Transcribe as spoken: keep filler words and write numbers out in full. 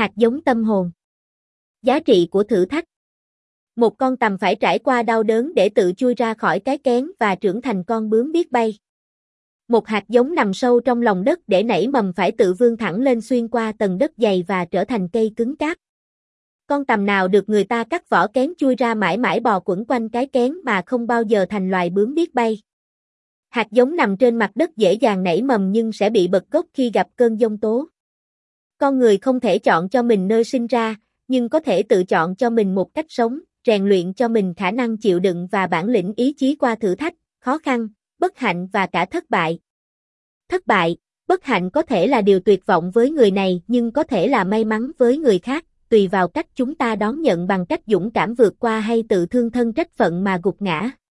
Hạt giống tâm hồn. Giá trị của thử thách. Một con tằm phải trải qua đau đớn để tự chui ra khỏi cái kén và trưởng thành con bướm biết bay. Một hạt giống nằm sâu trong lòng đất để nảy mầm phải tự vươn thẳng lên xuyên qua tầng đất dày và trở thành cây cứng cáp. Con tằm nào được người ta cắt vỏ kén chui ra mãi mãi bò quẩn quanh cái kén mà không bao giờ thành loài bướm biết bay. Hạt giống nằm trên mặt đất dễ dàng nảy mầm nhưng sẽ bị bật gốc khi gặp cơn giông tố. Con người không thể chọn cho mình nơi sinh ra, nhưng có thể tự chọn cho mình một cách sống, rèn luyện cho mình khả năng chịu đựng và bản lĩnh ý chí qua thử thách, khó khăn, bất hạnh và cả thất bại. Thất bại, bất hạnh có thể là điều tuyệt vọng với người này nhưng có thể là may mắn với người khác, tùy vào cách chúng ta đón nhận bằng cách dũng cảm vượt qua hay tự thương thân trách phận mà gục ngã.